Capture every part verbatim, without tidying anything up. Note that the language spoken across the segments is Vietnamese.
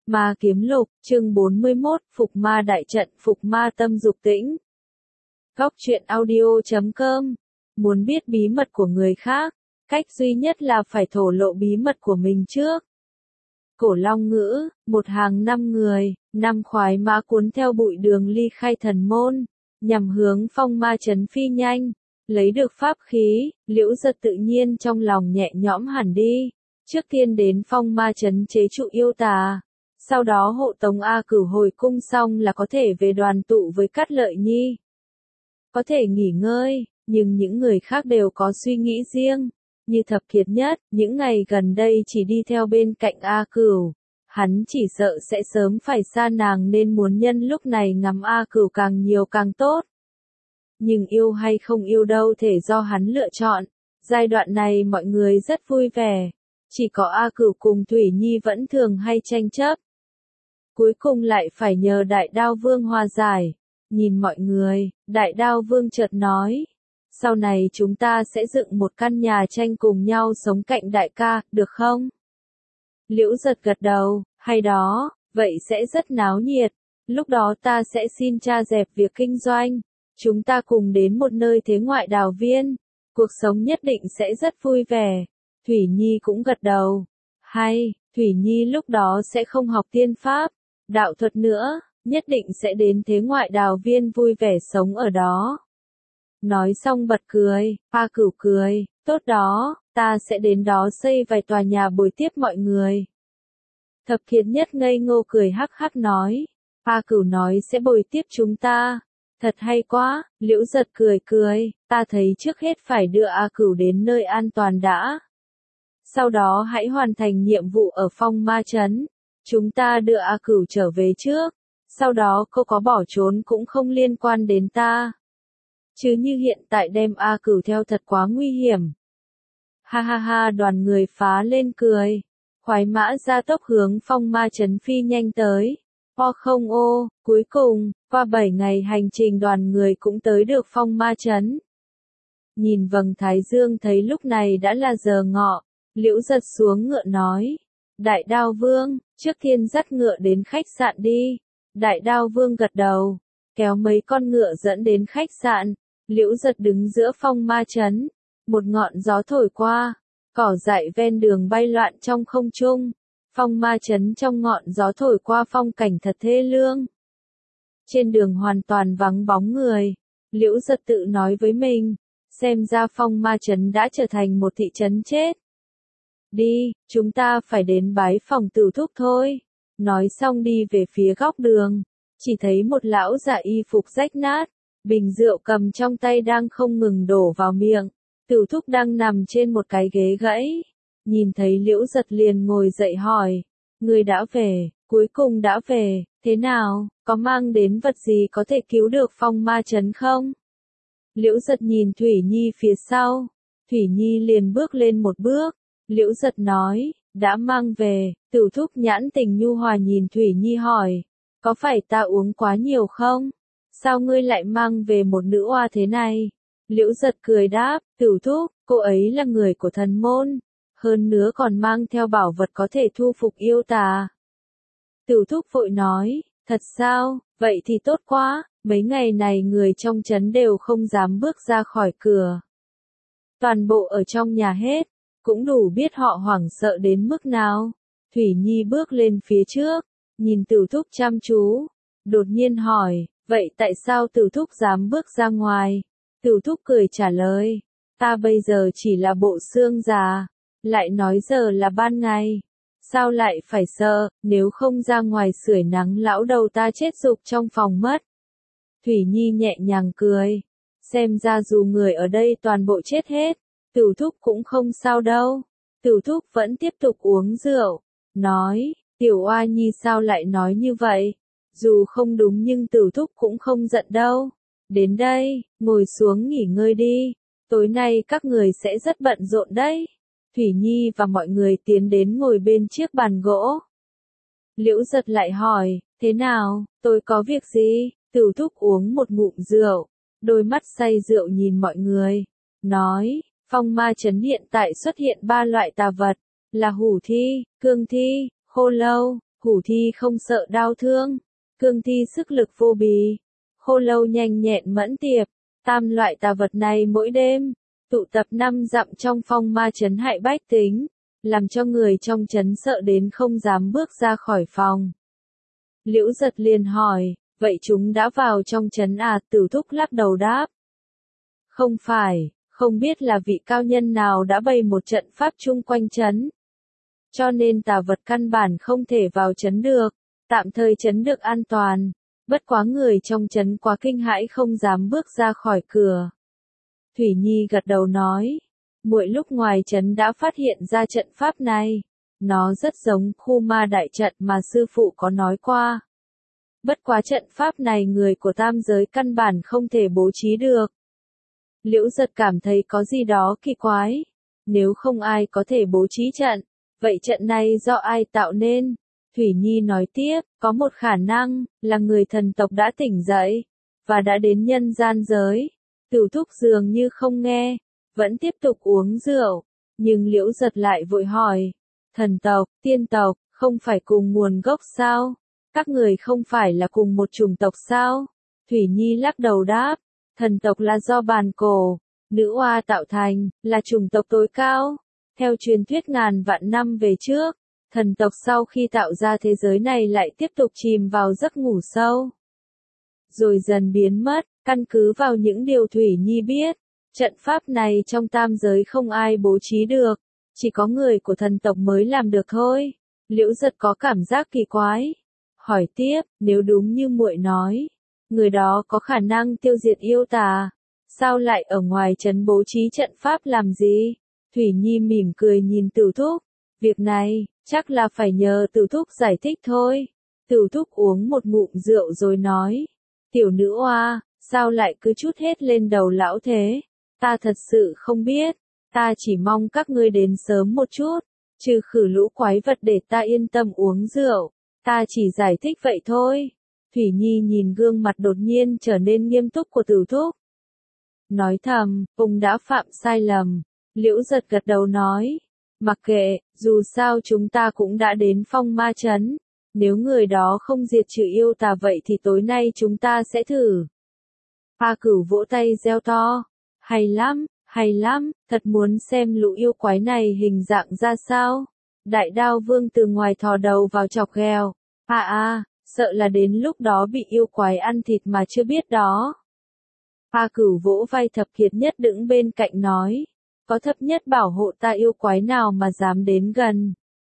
Ma Kiếm Lục, chương bốn mươi mốt, Phục Ma Đại Trận, Phục Ma Tâm Dục Tĩnh. Góc truyện audio chấm com. Muốn biết bí mật của người khác, cách duy nhất là phải thổ lộ bí mật của mình trước. Cổ Long ngữ, một hàng năm người, năm khoái mã cuốn theo bụi đường ly khai thần môn, nhằm hướng phong ma trấn phi nhanh, lấy được pháp khí, Liễu Giật tự nhiên trong lòng nhẹ nhõm hẳn đi. Trước tiên đến phong ma trấn chế trụ yêu tà, sau đó hộ tống A Cửu hồi cung xong là có thể về đoàn tụ với Cát Lợi Nhi. Có thể nghỉ ngơi, nhưng những người khác đều có suy nghĩ riêng. Như Thập Kiệt Nhất, những ngày gần đây chỉ đi theo bên cạnh A Cửu, hắn chỉ sợ sẽ sớm phải xa nàng nên muốn nhân lúc này ngắm A Cửu càng nhiều càng tốt. Nhưng yêu hay không yêu đâu thể do hắn lựa chọn, giai đoạn này mọi người rất vui vẻ, chỉ có A Cửu cùng Thủy Nhi vẫn thường hay tranh chấp. Cuối cùng lại phải nhờ Đại Đao Vương hòa giải. Nhìn mọi người, Đại Đao Vương chợt nói, sau này chúng ta sẽ dựng một căn nhà tranh cùng nhau sống cạnh đại ca, được không? Liễu Giật gật đầu, hay đó, vậy sẽ rất náo nhiệt, lúc đó ta sẽ xin cha dẹp việc kinh doanh, chúng ta cùng đến một nơi thế ngoại đào viên, cuộc sống nhất định sẽ rất vui vẻ. Thủy Nhi cũng gật đầu, hay, Thủy Nhi lúc đó sẽ không học tiên pháp, đạo thuật nữa, nhất định sẽ đến thế ngoại đào viên vui vẻ sống ở đó. Nói xong bật cười, A Cửu cười, tốt đó, ta sẽ đến đó xây vài tòa nhà bồi tiếp mọi người. Thập Kiệt Nhất ngây ngô cười hắc hắc nói, A Cửu nói sẽ bồi tiếp chúng ta, thật hay quá. Liễu Giật cười cười, ta thấy trước hết phải đưa A Cửu đến nơi an toàn đã. Sau đó hãy hoàn thành nhiệm vụ ở phong ma trấn, chúng ta đưa A Cửu trở về trước, sau đó cô có bỏ trốn cũng không liên quan đến ta. Chứ như hiện tại đem A Cửu theo thật quá nguy hiểm. Ha ha ha, đoàn người phá lên cười. Khoái mã ra tốc hướng phong ma trấn phi nhanh tới. O không ô, cuối cùng, qua bảy ngày hành trình đoàn người cũng tới được phong ma trấn. Nhìn vầng thái dương thấy lúc này đã là giờ ngọ, Liễu Giật xuống ngựa nói. Đại Đao Vương, trước tiên dắt ngựa đến khách sạn đi. Đại Đao Vương gật đầu, kéo mấy con ngựa dẫn đến khách sạn. Liễu Giật đứng giữa phong ma trấn, một ngọn gió thổi qua, cỏ dại ven đường bay loạn trong không trung, phong ma trấn trong ngọn gió thổi qua phong cảnh thật thê lương. Trên đường hoàn toàn vắng bóng người, Liễu Giật tự nói với mình, xem ra phong ma trấn đã trở thành một thị trấn chết. Đi, chúng ta phải đến bái phòng Tửu Thúc thôi. Nói xong đi về phía góc đường, chỉ thấy một lão già y phục rách nát, bình rượu cầm trong tay đang không ngừng đổ vào miệng. Tửu Thúc đang nằm trên một cái ghế gãy, nhìn thấy Liễu Giật liền ngồi dậy hỏi, người đã về, cuối cùng đã về, thế nào, có mang đến vật gì có thể cứu được phong ma trấn không? Liễu Giật nhìn Thủy Nhi phía sau, Thủy Nhi liền bước lên một bước, Liễu Giật nói, đã mang về. Tửu Thúc nhãn tình nhu hòa nhìn Thủy Nhi hỏi, có phải ta uống quá nhiều không? Sao ngươi lại mang về một nữ oa thế này? Liễu Giật cười đáp, Tửu Thúc, cô ấy là người của thần môn, hơn nữa còn mang theo bảo vật có thể thu phục yêu tà. Tửu Thúc vội nói, thật sao, vậy thì tốt quá, mấy ngày này người trong trấn đều không dám bước ra khỏi cửa. Toàn bộ ở trong nhà hết, cũng đủ biết họ hoảng sợ đến mức nào. Thủy Nhi bước lên phía trước, nhìn Tửu Thúc chăm chú, đột nhiên hỏi, vậy tại sao Tửu Thúc dám bước ra ngoài? Tửu Thúc cười trả lời, ta bây giờ chỉ là bộ xương già, lại nói giờ là ban ngày, sao lại phải sợ, nếu không ra ngoài sưởi nắng lão đầu ta chết rục trong phòng mất. Thủy Nhi nhẹ nhàng cười, xem ra dù người ở đây toàn bộ chết hết, Tửu Thúc cũng không sao đâu. Tửu Thúc vẫn tiếp tục uống rượu, nói, Tiểu Oa Nhi sao lại nói như vậy? Dù không đúng nhưng Tửu Thúc cũng không giận đâu. Đến đây, ngồi xuống nghỉ ngơi đi, tối nay các người sẽ rất bận rộn đấy. Thủy Nhi và mọi người tiến đến ngồi bên chiếc bàn gỗ. Liễu Giật lại hỏi, thế nào, tôi có việc gì? Tửu Thúc uống một ngụm rượu, đôi mắt say rượu nhìn mọi người, nói, phong ma trấn hiện tại xuất hiện ba loại tà vật, là hủ thi, cương thi, khô lâu, hủ thi không sợ đau thương, cương thi sức lực vô bì, khô lâu nhanh nhẹn mẫn tiệp, tam loại tà vật này mỗi đêm, tụ tập năm dặm trong phong ma trấn hại bách tính, làm cho người trong trấn sợ đến không dám bước ra khỏi phòng. Liễu Giật liền hỏi, vậy chúng đã vào trong trấn à? Tử Thúc lắc đầu đáp. Không phải, không biết là vị cao nhân nào đã bày một trận pháp chung quanh trấn. Cho nên tà vật căn bản không thể vào trấn được, tạm thời trấn được an toàn, bất quá người trong trấn quá kinh hãi không dám bước ra khỏi cửa. Thủy Nhi gật đầu nói, muội lúc ngoài trấn đã phát hiện ra trận pháp này, nó rất giống khu ma đại trận mà sư phụ có nói qua. Bất quá trận pháp này người của tam giới căn bản không thể bố trí được. Liễu Giật cảm thấy có gì đó kỳ quái, nếu không ai có thể bố trí trận, vậy trận này do ai tạo nên? Thủy Nhi nói tiếp, có một khả năng, là người thần tộc đã tỉnh dậy, và đã đến nhân gian giới. Tử Thúc dường như không nghe, vẫn tiếp tục uống rượu, nhưng Liễu Giật lại vội hỏi, thần tộc, tiên tộc, không phải cùng nguồn gốc sao? Các người không phải là cùng một chủng tộc sao? Thủy Nhi lắc đầu đáp, thần tộc là do bàn cổ, nữ oa tạo thành, là chủng tộc tối cao. Theo truyền thuyết ngàn vạn năm về trước, thần tộc sau khi tạo ra thế giới này lại tiếp tục chìm vào giấc ngủ sâu. Rồi dần biến mất, căn cứ vào những điều Thủy Nhi biết, trận pháp này trong tam giới không ai bố trí được, chỉ có người của thần tộc mới làm được thôi. Liễu Giật có cảm giác kỳ quái, hỏi tiếp, nếu đúng như muội nói, người đó có khả năng tiêu diệt yêu tà, sao lại ở ngoài trấn bố trí trận pháp làm gì? Thủy Nhi mỉm cười nhìn Tử Thúc, việc này, chắc là phải nhờ Tử Thúc giải thích thôi. Tử Thúc uống một ngụm rượu rồi nói, tiểu nữ oa, sao lại cứ trút hết lên đầu lão thế? Ta thật sự không biết, ta chỉ mong các ngươi đến sớm một chút, trừ khử lũ quái vật để ta yên tâm uống rượu, ta chỉ giải thích vậy thôi. Thủy Nhi nhìn gương mặt đột nhiên trở nên nghiêm túc của Tử Thúc, nói thầm, ông đã phạm sai lầm. Liễu Giật gật đầu nói, mặc kệ, dù sao chúng ta cũng đã đến phong ma trấn, nếu người đó không diệt trừ yêu tà vậy thì tối nay chúng ta sẽ thử. A Cửu vỗ tay reo to, hay lắm, hay lắm, thật muốn xem lũ yêu quái này hình dạng ra sao. Đại Đao Vương từ ngoài thò đầu vào chọc ghẹo, a a, sợ là đến lúc đó bị yêu quái ăn thịt mà chưa biết đó. A Cửu vỗ vai Thập Kiệt Nhất đứng bên cạnh nói, có Thập Nhất bảo hộ ta yêu quái nào mà dám đến gần.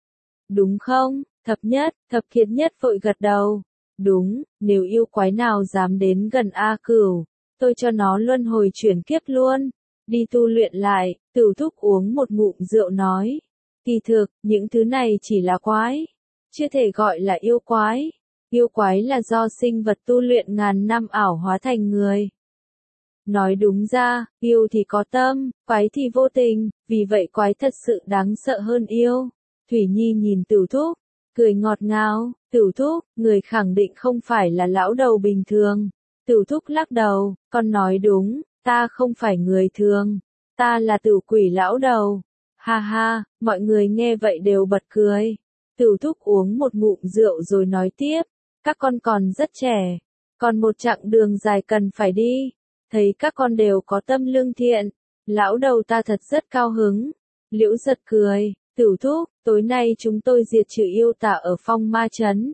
Đúng không, Thập Nhất? Thập Kiệt Nhất vội gật đầu. Đúng, nếu yêu quái nào dám đến gần A Cửu, tôi cho nó luân hồi chuyển kiếp luôn. Đi tu luyện lại. Tử Thúc uống một ngụm rượu nói, kỳ thực, những thứ này chỉ là quái, chưa thể gọi là yêu quái. Yêu quái là do sinh vật tu luyện ngàn năm ảo hóa thành người. Nói đúng ra, yêu thì có tâm, quái thì vô tình, vì vậy quái thật sự đáng sợ hơn yêu. Thủy Nhi nhìn Tử Thúc, cười ngọt ngào, Tử Thúc, người khẳng định không phải là lão đầu bình thường. Tử Thúc lắc đầu, con nói đúng, ta không phải người thường, ta là tử quỷ lão đầu. Ha ha, mọi người nghe vậy đều bật cười. Tử Thúc uống một ngụm rượu rồi nói tiếp, các con còn rất trẻ, còn một chặng đường dài cần phải đi. Thấy các con đều có tâm lương thiện, lão đầu ta thật rất cao hứng. Liễu Giật cười, Tử Thúc, tối nay chúng tôi diệt trừ yêu tà ở phong ma trấn.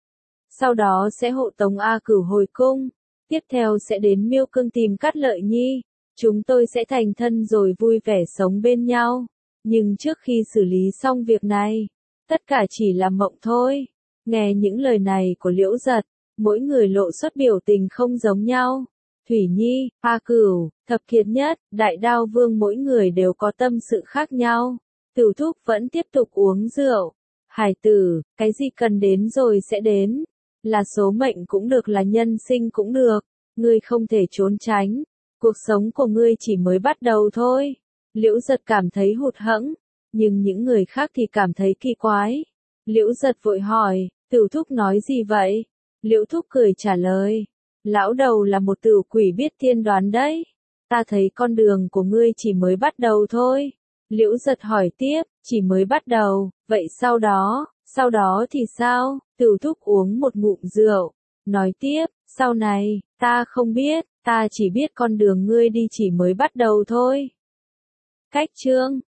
Sau đó sẽ hộ tống A Cửu hồi cung, tiếp theo sẽ đến Miêu Cương tìm Cát Lợi Nhi, chúng tôi sẽ thành thân rồi vui vẻ sống bên nhau. Nhưng trước khi xử lý xong việc này, tất cả chỉ là mộng thôi. Nghe những lời này của Liễu Giật, mỗi người lộ xuất biểu tình không giống nhau. Thủy Nhi, A Cửu, Thập Kiệt Nhất, Đại Đao Vương mỗi người đều có tâm sự khác nhau. Tử Thúc vẫn tiếp tục uống rượu. Hải tử, cái gì cần đến rồi sẽ đến. Là số mệnh cũng được, là nhân sinh cũng được. Ngươi không thể trốn tránh. Cuộc sống của ngươi chỉ mới bắt đầu thôi. Liễu Giật cảm thấy hụt hẫng, nhưng những người khác thì cảm thấy kỳ quái. Liễu Giật vội hỏi, Tử Thúc nói gì vậy? Liễu Thúc cười trả lời, lão đầu là một tử quỷ biết tiên đoán đấy. Ta thấy con đường của ngươi chỉ mới bắt đầu thôi. Liễu Giật hỏi tiếp, chỉ mới bắt đầu, vậy sau đó, Sau đó thì sao? Tửu Thúc uống một ngụm rượu, nói tiếp, sau này, ta không biết, ta chỉ biết con đường ngươi đi chỉ mới bắt đầu thôi. Cách chương